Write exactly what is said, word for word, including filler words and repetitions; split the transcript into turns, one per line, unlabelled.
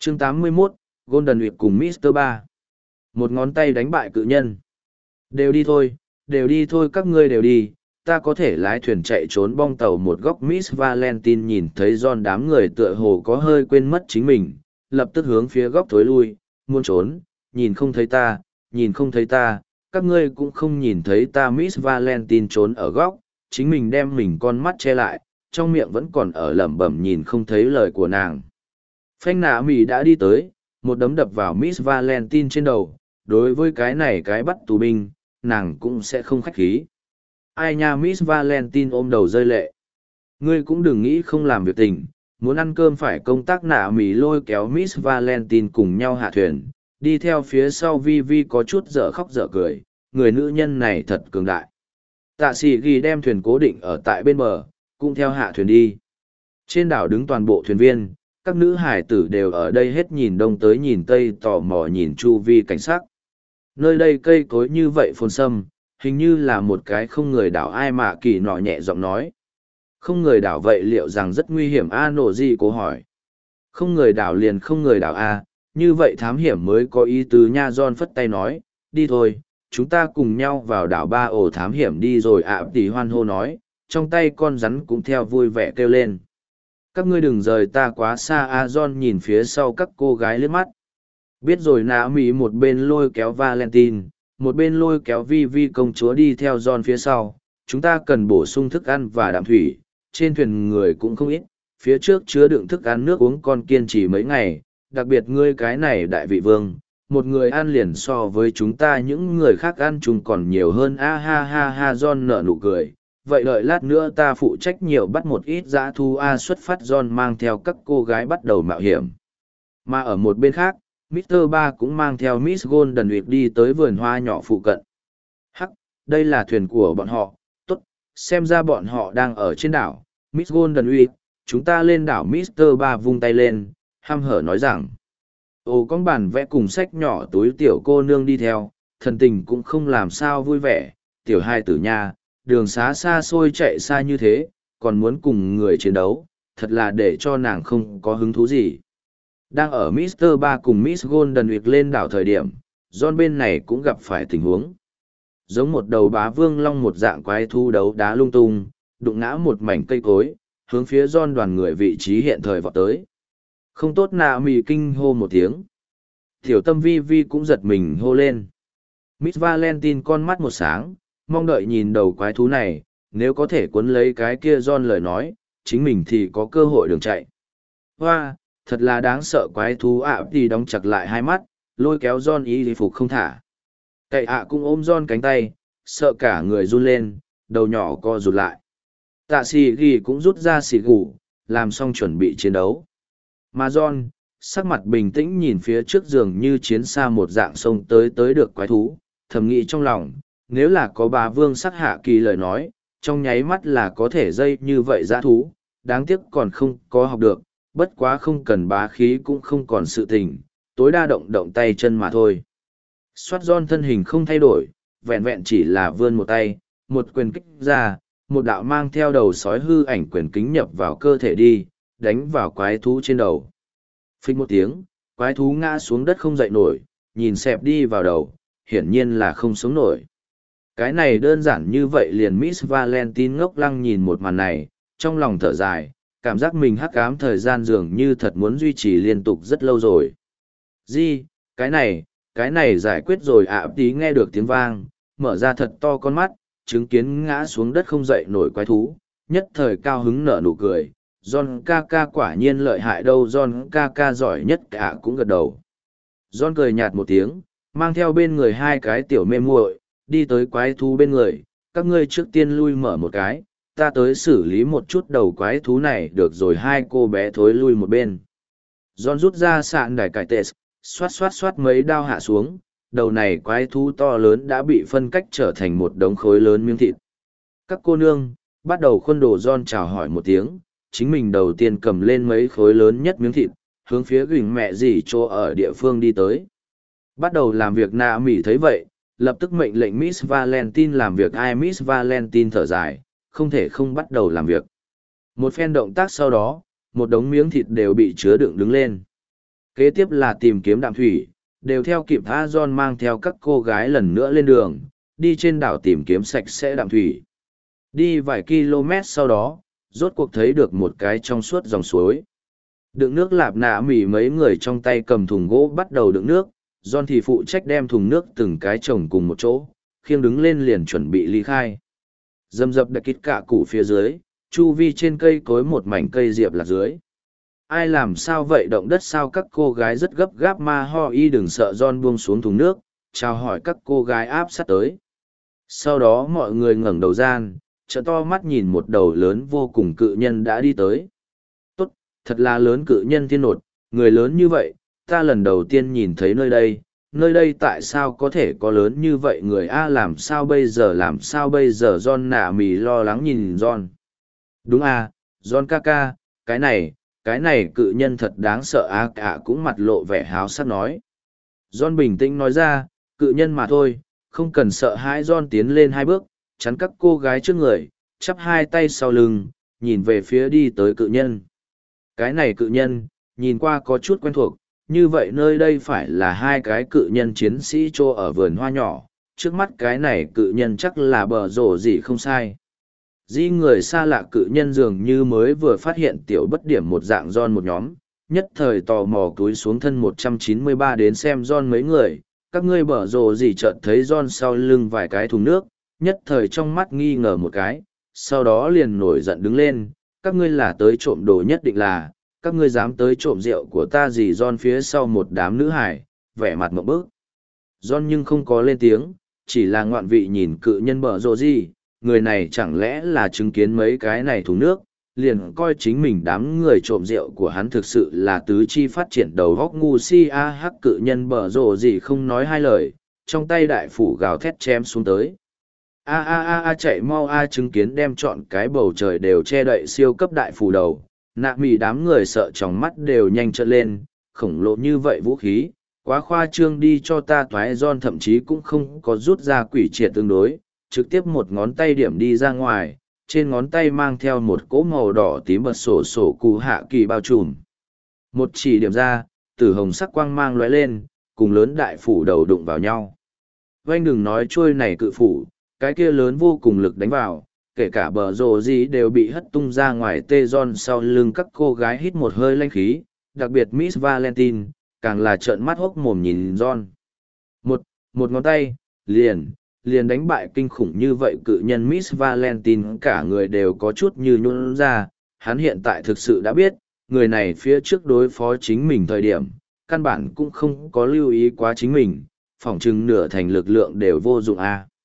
chương tám mươi mốt, Golden Week cùng mít tơ ba. Một ngón tay đánh bại cự nhân. Đều đi thôi, đều đi thôi các ngươi đều đi, ta có thể lái thuyền chạy trốn bong tàu một góc. Miss Valentine nhìn thấy John đám người tựa hồ có hơi quên mất chính mình, lập tức hướng phía góc thối lui, muốn trốn, nhìn không thấy ta, nhìn không thấy ta, các ngươi cũng không nhìn thấy ta. Miss Valentine trốn ở góc, chính mình đem mình con mắt che lại, trong miệng vẫn còn ở lẩm bẩm nhìn không thấy lời của nàng. Phanh nạ mỉ đã đi tới, một đấm đập vào Miss Valentine trên đầu, đối với cái này cái bắt tù binh, nàng cũng sẽ không khách khí. Ai nha, Miss Valentine ôm đầu rơi lệ. Ngươi cũng đừng nghĩ không làm việc tình, muốn ăn cơm phải công tác. Nạ mỉ lôi kéo Miss Valentine cùng nhau hạ thuyền, đi theo phía sau Vi Vi có chút dở khóc dở cười, người nữ nhân này thật cường đại. Tạ sĩ ghi đem thuyền cố định ở tại bên bờ, cũng theo hạ thuyền đi. Trên đảo đứng toàn bộ thuyền viên, các nữ hải tử đều ở đây hết nhìn đông tới nhìn tây, tò mò nhìn chu vi cảnh sắc. Nơi đây cây cối như vậy phồn sâm, hình như là một cái không người đảo. Ai mà kỳ nọ nhẹ giọng nói. Không người đảo vậy liệu rằng rất nguy hiểm? A nổ gì cố hỏi. Không người đảo liền không người đảo A, như vậy thám hiểm mới có ý tứ nha. John phất tay nói, đi thôi, chúng ta cùng nhau vào đảo Ba Ổ thám hiểm đi rồi. ạ tỷ hoan hô nói, trong tay con rắn cũng theo vui vẻ kêu lên. Các ngươi đừng rời ta quá xa. A John nhìn phía sau các cô gái liếc mắt. Biết rồi. Nạ mỹ một bên lôi kéo Valentine, một bên lôi kéo Vi Vi công chúa đi theo John phía sau. Chúng ta cần bổ sung thức ăn và đạm thủy, trên thuyền người cũng không ít, phía trước chứa đựng thức ăn nước uống còn kiên trì mấy ngày, đặc biệt ngươi cái này đại vị vương, một người ăn liền so với chúng ta những người khác ăn chung còn nhiều hơn. A ha ha ha. John nở nụ cười. Vậy đợi lát nữa ta phụ trách nhiều bắt một ít dã thu. A xuất phát. John mang theo các cô gái bắt đầu mạo hiểm. Mà ở một bên khác, mít tơ ba cũng mang theo Miss Golden Week đi tới vườn hoa nhỏ phụ cận. Hắc, đây là thuyền của bọn họ, tốt, xem ra bọn họ đang ở trên đảo. Miss Golden Week, chúng ta lên đảo. mít tơ ba vung tay lên, hăm hở nói rằng. Ồ, con bản vẽ cùng sách nhỏ túi tiểu cô nương đi theo, thần tình cũng không làm sao vui vẻ. Tiểu hai tử nha, đường xá xa xôi chạy xa như thế, còn muốn cùng người chiến đấu, thật là để cho nàng không có hứng thú gì. Đang ở mít tơ ba cùng Miss Golden Week lên đảo thời điểm, John bên này cũng gặp phải tình huống. Giống một đầu bá vương long một dạng quái thú đấu đá lung tung, đụng ngã một mảnh cây cối, hướng phía John đoàn người vị trí hiện thời vọt tới. Không tốt. Nạ mì kinh hô một tiếng. Tiểu tâm Vi Vi cũng giật mình hô lên. Miss Valentine con mắt một sáng, mong đợi nhìn đầu quái thú này, nếu có thể cuốn lấy cái kia John lời nói, chính mình thì có cơ hội đường chạy. Hoa, thật là đáng sợ. Quái thú ạ thì đóng chặt lại hai mắt, lôi kéo John y phục không thả. Cậy ạ cũng ôm John cánh tay, sợ cả người run lên, đầu nhỏ co rụt lại. Tạ xì ghi cũng rút ra xì gù, làm xong chuẩn bị chiến đấu. Mà John, sắc mặt bình tĩnh nhìn phía trước giường như chiến xa một dạng sông tới tới được quái thú, thầm nghĩ trong lòng, nếu là có bà vương sắc hạ kỳ lời nói, trong nháy mắt là có thể dây như vậy dã thú, đáng tiếc còn không có học được, bất quá không cần bá khí cũng không còn sự tình, tối đa động động tay chân mà thôi. Xoát John thân hình không thay đổi, vẹn vẹn chỉ là vươn một tay, một quyền kích ra, một đạo mang theo đầu sói hư ảnh quyền kính nhập vào cơ thể đi, đánh vào quái thú trên đầu. Phích một tiếng, quái thú ngã xuống đất không dậy nổi, nhìn xẹp đi vào đầu, hiển nhiên là không sống nổi. Cái này đơn giản như vậy liền. Miss Valentine ngốc lăng nhìn một màn này, trong lòng thở dài, cảm giác mình hắc ám thời gian dường như thật muốn duy trì liên tục rất lâu rồi. Di, cái này, cái này giải quyết rồi ạ. Tí nghe được tiếng vang, mở ra thật to con mắt, chứng kiến ngã xuống đất không dậy nổi quái thú, nhất thời cao hứng nở nụ cười. John ca ca quả nhiên lợi hại đâu. John ca ca giỏi nhất cả cũng gật đầu. John cười nhạt một tiếng, mang theo bên người hai cái tiểu mê muội, đi tới quái thú bên người. Các ngươi trước tiên lui mở một cái, ta tới xử lý một chút đầu quái thú này được rồi. Hai cô bé thối lui một bên. John rút ra sạn đài cải tệ, xoát xoát xoát mấy đao hạ xuống, đầu này quái thú to lớn đã bị phân cách trở thành một đống khối lớn miếng thịt. Các cô nương, bắt đầu khuôn đồ. John chào hỏi một tiếng, chính mình đầu tiên cầm lên mấy khối lớn nhất miếng thịt, hướng phía gửi mẹ dì chỗ ở địa phương đi tới. Bắt đầu làm việc. Nạ mỉ thấy vậy, lập tức mệnh lệnh Miss Valentine làm việc. Ai Miss Valentine thở dài, không thể không bắt đầu làm việc. Một phen động tác sau đó, một đống miếng thịt đều bị chứa đựng đứng lên. Kế tiếp là tìm kiếm đạm thủy, đều theo kịp A John mang theo các cô gái lần nữa lên đường, đi trên đảo tìm kiếm sạch sẽ đạm thủy. Đi vài km sau đó, rốt cuộc thấy được một cái trong suốt dòng suối. Đựng nước lạp nạ mỉ mấy người trong tay cầm thùng gỗ bắt đầu đựng nước, John thì phụ trách đem thùng nước từng cái chồng cùng một chỗ, khiêng đứng lên liền chuẩn bị ly khai. Dầm dập đặc kít cả củ phía dưới, chu vi trên cây cối một mảnh cây diệp lạc dưới. Ai làm sao vậy động đất sao các cô gái rất gấp gáp ma ho y đừng sợ John buông xuống thùng nước, chào hỏi các cô gái áp sát tới. Sau đó mọi người ngẩng đầu gian, trợ to mắt nhìn một đầu lớn vô cùng cự nhân đã đi tới. Tốt, thật là lớn cự nhân thiên nột, người lớn như vậy, ta lần đầu tiên nhìn thấy nơi đây, nơi đây tại sao có thể có lớn như vậy người A làm sao bây giờ làm sao bây giờ John nạ mì lo lắng nhìn John. Đúng à, John ca ca, cái này, cái này cự nhân thật đáng sợ á cả cũng mặt lộ vẻ háo sắc nói. John bình tĩnh nói ra, cự nhân mà thôi, không cần sợ hãi. John tiến lên hai bước, chắn các cô gái trước người, chắp hai tay sau lưng, nhìn về phía đi tới cự nhân. Cái này cự nhân, nhìn qua có chút quen thuộc, như vậy nơi đây phải là hai cái cự nhân chiến sĩ trô ở vườn hoa nhỏ, trước mắt cái này cự nhân chắc là bờ rổ gì không sai. Di người xa lạ cự nhân dường như mới vừa phát hiện tiểu bất điểm một dạng John một nhóm, nhất thời tò mò cúi xuống thân một trăm chín mươi ba đến xem John mấy người, các ngươi bở rồ gì chợt thấy John sau lưng vài cái thùng nước, nhất thời trong mắt nghi ngờ một cái, sau đó liền nổi giận đứng lên, các ngươi là tới trộm đồ nhất định là, các ngươi dám tới trộm rượu của ta gì John phía sau một đám nữ hải, vẻ mặt ngộp bức. John nhưng không có lên tiếng, chỉ là ngoạn vị nhìn cự nhân bở rồ gì, người này chẳng lẽ là chứng kiến mấy cái này thùng nước, liền coi chính mình đám người trộm rượu của hắn thực sự là tứ chi phát triển đầu góc ngu si a hắc cự nhân bở rồ gì không nói hai lời, trong tay đại phủ gào thét chém xuống tới. A a a a chạy mau a chứng kiến đem trọn cái bầu trời đều che đậy siêu cấp đại phủ đầu, nạ mì đám người sợ trong mắt đều nhanh trợn lên, khổng lồ như vậy vũ khí, quá khoa trương đi cho ta toái John thậm chí cũng không có rút ra quỷ triệt tương đối, trực tiếp một ngón tay điểm đi ra ngoài, trên ngón tay mang theo một cỗ màu đỏ tím bật sổ sổ cụ hạ kỳ bao trùm. Một chỉ điểm ra, tử hồng sắc quang mang lóe lên, cùng lớn đại phủ đầu đụng vào nhau. Vanh đừng nói trôi này cự phủ, cái kia lớn vô cùng lực đánh vào, kể cả bờ rồ gì đều bị hất tung ra ngoài tê John sau lưng các cô gái hít một hơi lanh khí, đặc biệt Miss Valentine, càng là trợn mắt hốc mồm nhìn John. Một, một ngón tay, liền, liền đánh bại kinh khủng như vậy cự nhân Miss Valentine cả người đều có chút như nhún ra, hắn hiện tại thực sự đã biết, người này phía trước đối phó chính mình thời điểm, căn bản cũng không có lưu ý quá chính mình, phỏng chừng nửa thành lực lượng đều vô dụng a.